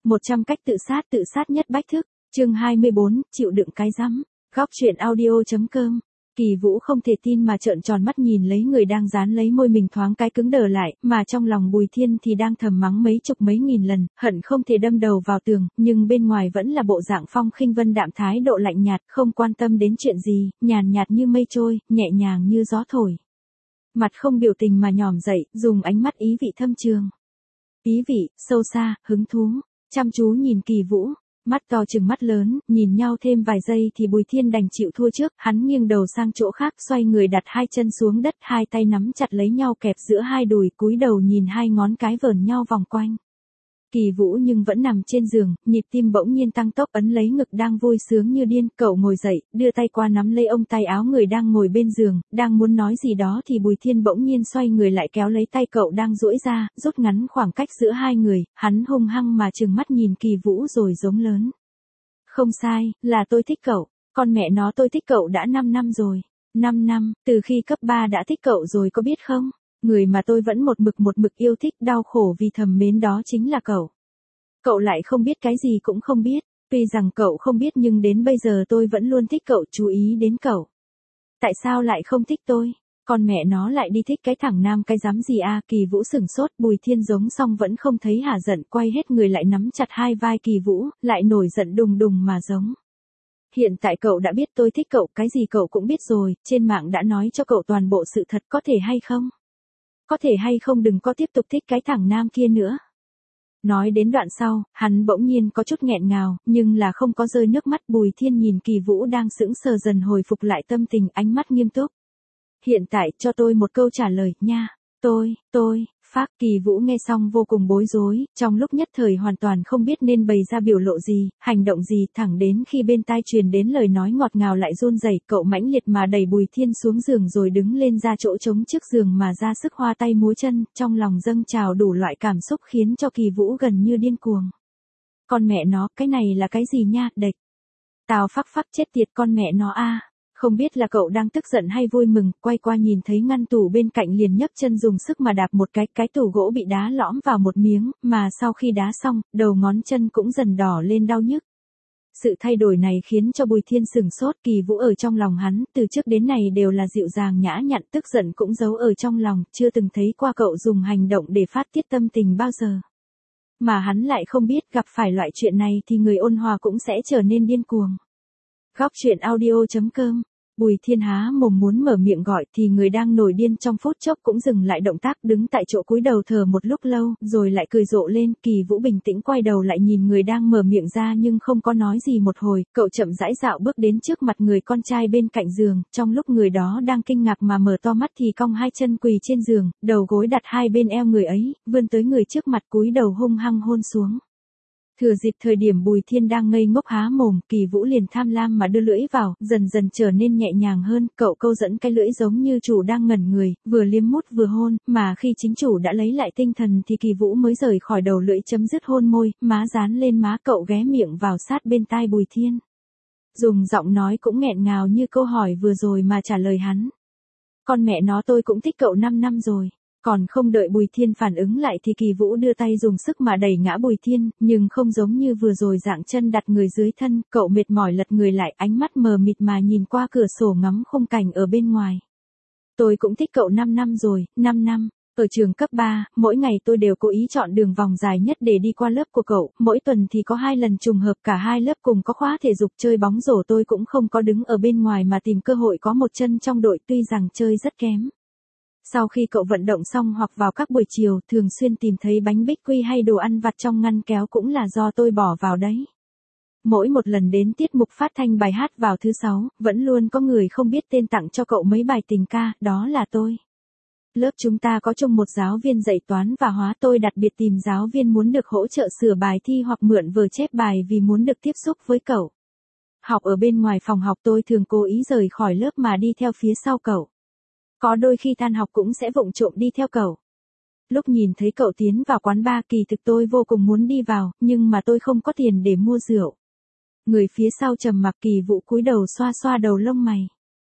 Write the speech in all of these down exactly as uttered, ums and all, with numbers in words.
một trăm cách tự sát tự sát nhất bách thức, chương hai mươi bốn, chịu đựng cái rắm. Góc truyện audio.com. Kỳ Vũ không thể tin mà trợn tròn mắt nhìn lấy người đang dán lấy môi mình thoáng cái cứng đờ lại, mà trong lòng Bùi Thiên thì đang thầm mắng mấy chục mấy nghìn lần, hận không thể đâm đầu vào tường, nhưng bên ngoài vẫn là bộ dạng phong khinh vân đạm thái độ lạnh nhạt, không quan tâm đến chuyện gì, nhàn nhạt như mây trôi, nhẹ nhàng như gió thổi. Mặt không biểu tình mà nhòm dậy, dùng ánh mắt ý vị thâm trường. Ý vị, sâu xa, hứng thú, chăm chú nhìn Kỳ Vũ. Mắt to chừng mắt lớn, nhìn nhau thêm vài giây thì Bùi Thiên đành chịu thua trước, hắn nghiêng đầu sang chỗ khác, xoay người đặt hai chân xuống đất, hai tay nắm chặt lấy nhau kẹp giữa hai đùi, cúi đầu nhìn hai ngón cái vờn nhau vòng quanh. Kỳ Vũ nhưng vẫn nằm trên giường, nhịp tim bỗng nhiên tăng tốc, ấn lấy ngực đang vui sướng như điên, cậu ngồi dậy, đưa tay qua nắm lấy ông tay áo người đang ngồi bên giường, đang muốn nói gì đó thì Bùi Thiên bỗng nhiên xoay người lại kéo lấy tay cậu đang duỗi ra, rút ngắn khoảng cách giữa hai người, hắn hung hăng mà trừng mắt nhìn Kỳ Vũ rồi giống lớn. Không sai, là tôi thích cậu, con mẹ nó tôi thích cậu đã năm năm rồi, năm năm, từ khi cấp ba đã thích cậu rồi có biết không? Người mà tôi vẫn một mực một mực yêu thích đau khổ vì thầm mến đó chính là cậu. Cậu lại không biết cái gì cũng không biết, tuy rằng cậu không biết nhưng đến bây giờ tôi vẫn luôn thích cậu, chú ý đến cậu. Tại sao lại không thích tôi? Con mẹ nó lại đi thích cái thằng nam cái dám gì à? Kỳ Vũ sửng sốt, Bùi Thiên giống xong vẫn không thấy hả giận, quay hết người lại nắm chặt hai vai Kỳ Vũ, lại nổi giận đùng đùng mà giống. Hiện tại cậu đã biết tôi thích cậu, cái gì cậu cũng biết rồi, trên mạng đã nói cho cậu toàn bộ sự thật, có thể hay không? Có thể hay không đừng có tiếp tục thích cái thằng nam kia nữa. Nói đến đoạn sau, hắn bỗng nhiên có chút nghẹn ngào, nhưng là không có rơi nước mắt. Bùi Thiên nhìn Kỳ Vũ đang sững sờ dần hồi phục lại tâm tình, ánh mắt nghiêm túc. Hiện tại cho tôi một câu trả lời, nha. Tôi, tôi, phác. Kỳ Vũ nghe xong vô cùng bối rối, trong lúc nhất thời hoàn toàn không biết nên bày ra biểu lộ gì, hành động gì, thẳng đến khi bên tai truyền đến lời nói ngọt ngào lại run rẩy, cậu mãnh liệt mà đẩy Bùi Thiên xuống giường rồi đứng lên ra chỗ trống trước giường mà ra sức hoa tay múa chân, trong lòng dâng trào đủ loại cảm xúc khiến cho Kỳ Vũ gần như điên cuồng. Con mẹ nó, cái này là cái gì nha, đệch. Tào phắc phắc chết tiệt con mẹ nó a. Không biết là cậu đang tức giận hay vui mừng, quay qua nhìn thấy ngăn tủ bên cạnh liền nhấc chân dùng sức mà đạp một cái, cái tủ gỗ bị đá lõm vào một miếng, mà sau khi đá xong, đầu ngón chân cũng dần đỏ lên đau nhức. Sự thay đổi này khiến cho Bùi Thiên sửng sốt, Kỳ Vũ ở trong lòng hắn, từ trước đến nay đều là dịu dàng nhã nhặn, tức giận cũng giấu ở trong lòng, chưa từng thấy qua cậu dùng hành động để phát tiết tâm tình bao giờ. Mà hắn lại không biết gặp phải loại chuyện này thì người ôn hòa cũng sẽ trở nên điên cuồng. Góc truyện audio.com. Bùi Thiên há mồm muốn mở miệng gọi thì người đang nổi điên trong phút chốc cũng dừng lại động tác, đứng tại chỗ cúi đầu thở một lúc lâu, rồi lại cười rộ lên. Kỳ Vũ bình tĩnh quay đầu lại nhìn người đang mở miệng ra nhưng không có nói gì một hồi, cậu chậm rãi dạo bước đến trước mặt người con trai bên cạnh giường, trong lúc người đó đang kinh ngạc mà mở to mắt thì cong hai chân quỳ trên giường, đầu gối đặt hai bên eo người ấy, vươn tới người trước mặt cúi đầu hung hăng hôn xuống. Thừa dịp thời điểm Bùi Thiên đang ngây ngốc há mồm, Kỳ Vũ liền tham lam mà đưa lưỡi vào, dần dần trở nên nhẹ nhàng hơn, cậu câu dẫn cái lưỡi giống như chủ đang ngẩn người, vừa liếm mút vừa hôn, mà khi chính chủ đã lấy lại tinh thần thì Kỳ Vũ mới rời khỏi đầu lưỡi chấm dứt hôn môi, má dán lên má cậu ghé miệng vào sát bên tai Bùi Thiên. Dùng giọng nói cũng nghẹn ngào như câu hỏi vừa rồi mà trả lời hắn. Con mẹ nó tôi cũng thích cậu năm năm rồi. Còn không đợi Bùi Thiên phản ứng lại thì Kỳ Vũ đưa tay dùng sức mà đẩy ngã Bùi Thiên, nhưng không giống như vừa rồi dạng chân đặt người dưới thân, cậu mệt mỏi lật người lại, ánh mắt mờ mịt mà nhìn qua cửa sổ ngắm khung cảnh ở bên ngoài. Tôi cũng thích cậu năm năm rồi, năm năm. Ở trường cấp ba, mỗi ngày tôi đều cố ý chọn đường vòng dài nhất để đi qua lớp của cậu, mỗi tuần thì có hai lần trùng hợp cả hai lớp cùng có khóa thể dục chơi bóng rổ, tôi cũng không có đứng ở bên ngoài mà tìm cơ hội có một chân trong đội, tuy rằng chơi rất kém. Sau khi cậu vận động xong hoặc vào các buổi chiều, thường xuyên tìm thấy bánh bích quy hay đồ ăn vặt trong ngăn kéo cũng là do tôi bỏ vào đấy. Mỗi một lần đến tiết mục phát thanh bài hát vào thứ sáu, vẫn luôn có người không biết tên tặng cho cậu mấy bài tình ca, đó là tôi. Lớp chúng ta có chung một giáo viên dạy toán và hóa, tôi đặc biệt tìm giáo viên muốn được hỗ trợ sửa bài thi hoặc mượn vở chép bài vì muốn được tiếp xúc với cậu. Học ở bên ngoài phòng học tôi thường cố ý rời khỏi lớp mà đi theo phía sau cậu. Có đôi khi tan học cũng sẽ vụng trộm đi theo cậu. Lúc nhìn thấy cậu tiến vào quán bar kỳ thực tôi vô cùng muốn đi vào, nhưng mà tôi không có tiền để mua rượu. Người phía sau trầm mặc, Kỳ Vũ cúi đầu xoa xoa đầu lông mày.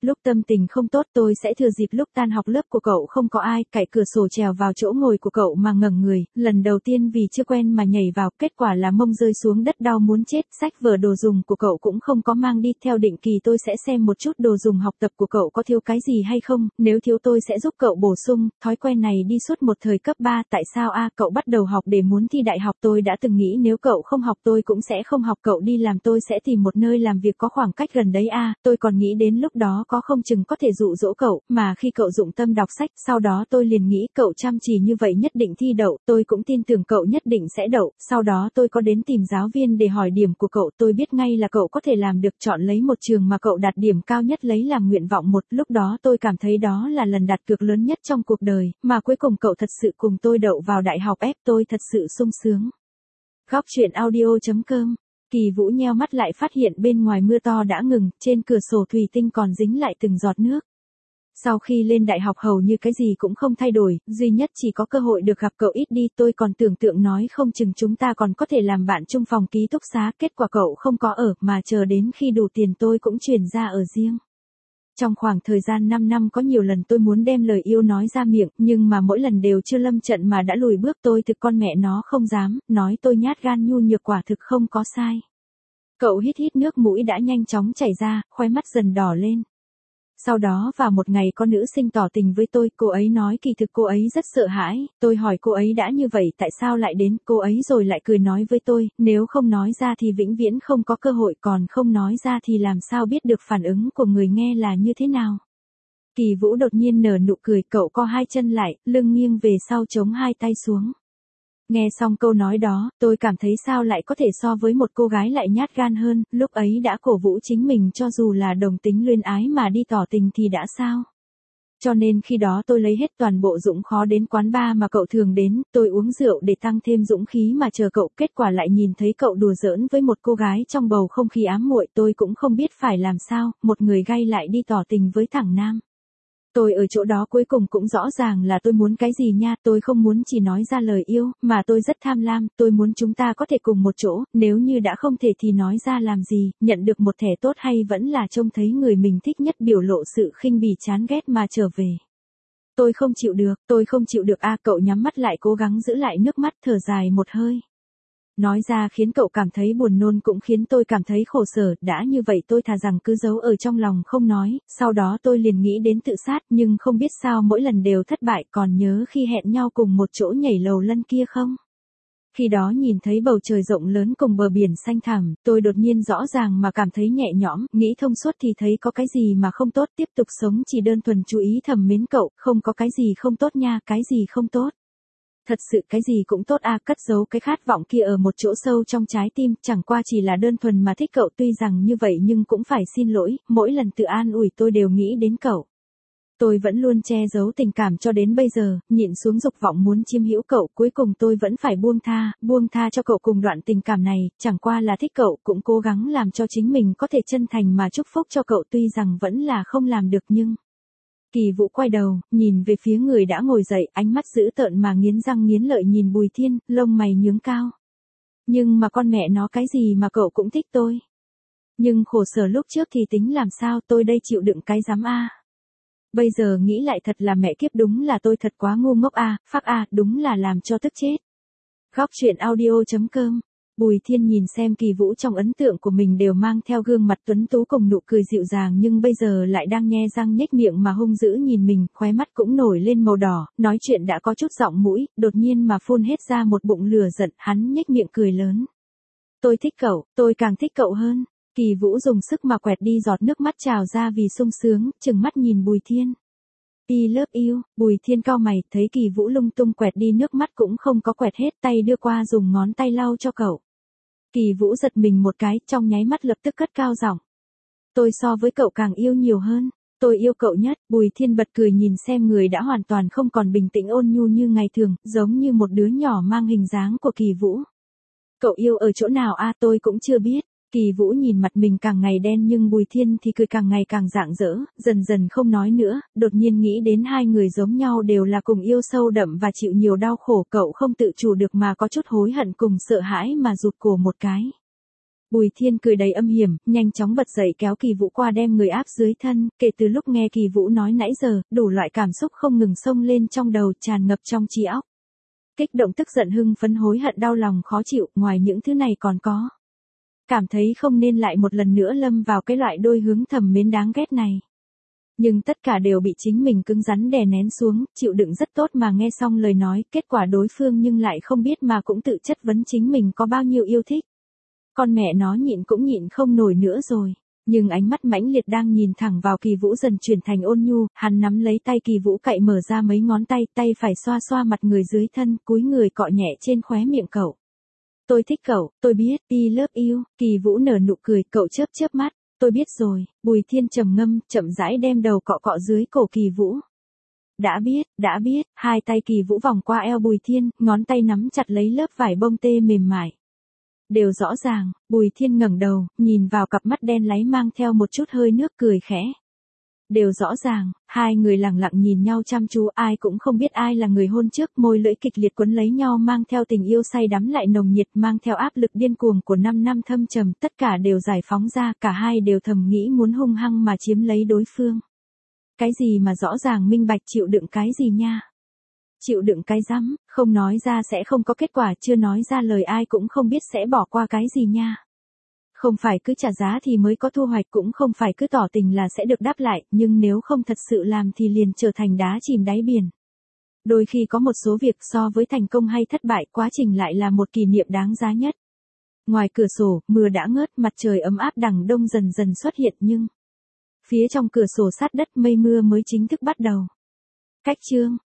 Lúc tâm tình không tốt tôi sẽ thừa dịp lúc tan học lớp của cậu không có ai, cạy cửa sổ trèo vào chỗ ngồi của cậu mà ngẩng người, lần đầu tiên vì chưa quen mà nhảy vào, kết quả là mông rơi xuống đất đau muốn chết, sách vở đồ dùng của cậu cũng không có mang đi, theo định kỳ tôi sẽ xem một chút đồ dùng học tập của cậu có thiếu cái gì hay không, nếu thiếu tôi sẽ giúp cậu bổ sung, thói quen này đi suốt một thời cấp ba, tại sao a cậu bắt đầu học để muốn thi đại học, tôi đã từng nghĩ nếu cậu không học tôi cũng sẽ không học, cậu đi làm tôi sẽ tìm một nơi làm việc có khoảng cách gần đấy a tôi còn nghĩ đến lúc đó có không chừng có thể dụ dỗ cậu, mà khi cậu dụng tâm đọc sách, sau đó tôi liền nghĩ cậu chăm chỉ như vậy nhất định thi đậu, tôi cũng tin tưởng cậu nhất định sẽ đậu, sau đó tôi có đến tìm giáo viên để hỏi điểm của cậu, tôi biết ngay là cậu có thể làm được, chọn lấy một trường mà cậu đạt điểm cao nhất lấy làm nguyện vọng một, lúc đó tôi cảm thấy đó là lần đặt cược lớn nhất trong cuộc đời, mà cuối cùng cậu thật sự cùng tôi đậu vào đại học ép tôi thật sự sung sướng. Góc truyện audio chấm com. Kỳ Vũ nheo mắt lại phát hiện bên ngoài mưa to đã ngừng, trên cửa sổ thủy tinh còn dính lại từng giọt nước. Sau khi lên đại học hầu như cái gì cũng không thay đổi, duy nhất chỉ có cơ hội được gặp cậu ít đi, tôi còn tưởng tượng nói không chừng chúng ta còn có thể làm bạn chung phòng ký túc xá, kết quả cậu không có ở, mà chờ đến khi đủ tiền tôi cũng chuyển ra ở riêng. Trong khoảng thời gian năm năm có nhiều lần tôi muốn đem lời yêu nói ra miệng, nhưng mà mỗi lần đều chưa lâm trận mà đã lùi bước, tôi thực con mẹ nó không dám, nói tôi nhát gan nhu nhược quả thực không có sai. Cậu hít hít nước mũi đã nhanh chóng chảy ra, khóe mắt dần đỏ lên. Sau đó vào một ngày có nữ sinh tỏ tình với tôi, cô ấy nói kỳ thực cô ấy rất sợ hãi, tôi hỏi cô ấy đã như vậy tại sao lại đến, cô ấy rồi lại cười nói với tôi, nếu không nói ra thì vĩnh viễn không có cơ hội, còn không nói ra thì làm sao biết được phản ứng của người nghe là như thế nào. Kỳ Vũ đột nhiên nở nụ cười, cậu co hai chân lại, lưng nghiêng về sau chống hai tay xuống. Nghe xong câu nói đó, tôi cảm thấy sao lại có thể so với một cô gái lại nhát gan hơn, lúc ấy đã cổ vũ chính mình cho dù là đồng tính luyến ái mà đi tỏ tình thì đã sao. Cho nên khi đó tôi lấy hết toàn bộ dũng khó đến quán bar mà cậu thường đến, tôi uống rượu để tăng thêm dũng khí mà chờ cậu, kết quả lại nhìn thấy cậu đùa giỡn với một cô gái trong bầu không khí ám muội, tôi cũng không biết phải làm sao, một người gay lại đi tỏ tình với thằng nam. Tôi ở chỗ đó cuối cùng cũng rõ ràng là tôi muốn cái gì nha, tôi không muốn chỉ nói ra lời yêu, mà tôi rất tham lam, tôi muốn chúng ta có thể cùng một chỗ, nếu như đã không thể thì nói ra làm gì, nhận được một thẻ tốt hay vẫn là trông thấy người mình thích nhất biểu lộ sự khinh bỉ chán ghét mà trở về. Tôi không chịu được, tôi không chịu được a cậu nhắm mắt lại cố gắng giữ lại nước mắt thở dài một hơi. Nói ra khiến cậu cảm thấy buồn nôn cũng khiến tôi cảm thấy khổ sở, đã như vậy tôi thà rằng cứ giấu ở trong lòng không nói, sau đó tôi liền nghĩ đến tự sát, nhưng không biết sao mỗi lần đều thất bại, còn nhớ khi hẹn nhau cùng một chỗ nhảy lầu lân kia không? Khi đó nhìn thấy bầu trời rộng lớn cùng bờ biển xanh thẳm, tôi đột nhiên rõ ràng mà cảm thấy nhẹ nhõm, nghĩ thông suốt thì thấy có cái gì mà không tốt, tiếp tục sống chỉ đơn thuần chú ý thầm mến cậu, không có cái gì không tốt nha, cái gì không tốt. Thật sự cái gì cũng tốt a cất giấu cái khát vọng kia ở một chỗ sâu trong trái tim, chẳng qua chỉ là đơn thuần mà thích cậu, tuy rằng như vậy nhưng cũng phải xin lỗi, mỗi lần tự an ủi tôi đều nghĩ đến cậu. Tôi vẫn luôn che giấu tình cảm cho đến bây giờ, nhịn xuống dục vọng muốn chiếm hữu cậu, cuối cùng tôi vẫn phải buông tha, buông tha cho cậu cùng đoạn tình cảm này, chẳng qua là thích cậu, cũng cố gắng làm cho chính mình có thể chân thành mà chúc phúc cho cậu, tuy rằng vẫn là không làm được nhưng... Kỳ Vũ quay đầu, nhìn về phía người đã ngồi dậy, ánh mắt dữ tợn mà nghiến răng nghiến lợi nhìn Bùi Thiên, lông mày nhướng cao. Nhưng mà con mẹ nó cái gì mà cậu cũng thích tôi. Nhưng khổ sở lúc trước thì tính làm sao, tôi đây chịu đựng cái dám a. Bây giờ nghĩ lại thật là mẹ kiếp, đúng là tôi thật quá ngu ngốc a, phác a, đúng là làm cho tức chết. Góc truyện audio chấm com. Bùi Thiên nhìn xem Kỳ Vũ trong ấn tượng của mình đều mang theo gương mặt tuấn tú cùng nụ cười dịu dàng, nhưng bây giờ lại đang nhe răng nhếch miệng mà hung dữ nhìn mình, khóe mắt cũng nổi lên màu đỏ, nói chuyện đã có chút giọng mũi, đột nhiên mà phun hết ra một bụng lửa giận, hắn nhếch miệng cười lớn. Tôi thích cậu, tôi càng thích cậu hơn. Kỳ Vũ dùng sức mà quẹt đi giọt nước mắt trào ra vì sung sướng, trừng mắt nhìn Bùi Thiên. I love you, Bùi Thiên cau mày, thấy Kỳ Vũ lung tung quẹt đi nước mắt cũng không có quẹt hết, tay đưa qua dùng ngón tay lau cho cậu. Kỳ Vũ giật mình một cái, trong nháy mắt lập tức cất cao giọng. Tôi so với cậu càng yêu nhiều hơn, tôi yêu cậu nhất. Bùi Thiên bật cười nhìn xem người đã hoàn toàn không còn bình tĩnh ôn nhu như ngày thường, giống như một đứa nhỏ mang hình dáng của Kỳ Vũ. Cậu yêu ở chỗ nào a, tôi cũng chưa biết. Kỳ Vũ nhìn mặt mình càng ngày đen nhưng Bùi Thiên thì cười càng ngày càng rạng rỡ, dần dần không nói nữa, đột nhiên nghĩ đến hai người giống nhau đều là cùng yêu sâu đậm và chịu nhiều đau khổ, cậu không tự chủ được mà có chút hối hận cùng sợ hãi mà rụt cổ một cái. Bùi Thiên cười đầy âm hiểm, nhanh chóng bật dậy kéo Kỳ Vũ qua đem người áp dưới thân, kể từ lúc nghe Kỳ Vũ nói nãy giờ, đủ loại cảm xúc không ngừng xông lên trong đầu tràn ngập trong trí óc. Kích động tức giận hưng phấn hối hận đau lòng khó chịu, ngoài những thứ này còn có. Cảm thấy không nên lại một lần nữa lâm vào cái loại đôi hướng thầm mến đáng ghét này. Nhưng tất cả đều bị chính mình cứng rắn đè nén xuống, chịu đựng rất tốt mà nghe xong lời nói, kết quả đối phương nhưng lại không biết mà cũng tự chất vấn chính mình có bao nhiêu yêu thích. Con mẹ nó nhịn cũng nhịn không nổi nữa rồi. Nhưng ánh mắt mãnh liệt đang nhìn thẳng vào Kỳ Vũ dần chuyển thành ôn nhu, hắn nắm lấy tay Kỳ Vũ cậy mở ra mấy ngón tay, tay phải xoa xoa mặt người dưới thân, cúi người cọ nhẹ trên khóe miệng cậu. Tôi thích cậu, tôi biết, I love you, Kỳ Vũ nở nụ cười, cậu chớp chớp mắt, tôi biết rồi, Bùi Thiên trầm ngâm, chậm rãi đem đầu cọ cọ dưới cổ Kỳ Vũ. Đã biết, đã biết, hai tay Kỳ Vũ vòng qua eo Bùi Thiên, ngón tay nắm chặt lấy lớp vải bông tê mềm mại. Đều rõ ràng, Bùi Thiên ngẩng đầu, nhìn vào cặp mắt đen láy mang theo một chút hơi nước cười khẽ. Đều rõ ràng, hai người lặng lặng nhìn nhau chăm chú, ai cũng không biết ai là người hôn trước, môi lưỡi kịch liệt quấn lấy nhau mang theo tình yêu say đắm lại nồng nhiệt, mang theo áp lực điên cuồng của năm năm thâm trầm, tất cả đều giải phóng ra, cả hai đều thầm nghĩ muốn hung hăng mà chiếm lấy đối phương. Cái gì mà rõ ràng minh bạch, chịu đựng cái gì nha? Chịu đựng cái rắm, không nói ra sẽ không có kết quả, chưa nói ra lời ai cũng không biết sẽ bỏ qua cái gì nha. Không phải cứ trả giá thì mới có thu hoạch, cũng không phải cứ tỏ tình là sẽ được đáp lại, nhưng nếu không thật sự làm thì liền trở thành đá chìm đáy biển. Đôi khi có một số việc so với thành công hay thất bại, quá trình lại là một kỷ niệm đáng giá nhất. Ngoài cửa sổ, mưa đã ngớt, mặt trời ấm áp đằng đông dần dần xuất hiện nhưng phía trong cửa sổ sát đất mây mưa mới chính thức bắt đầu. Cách chương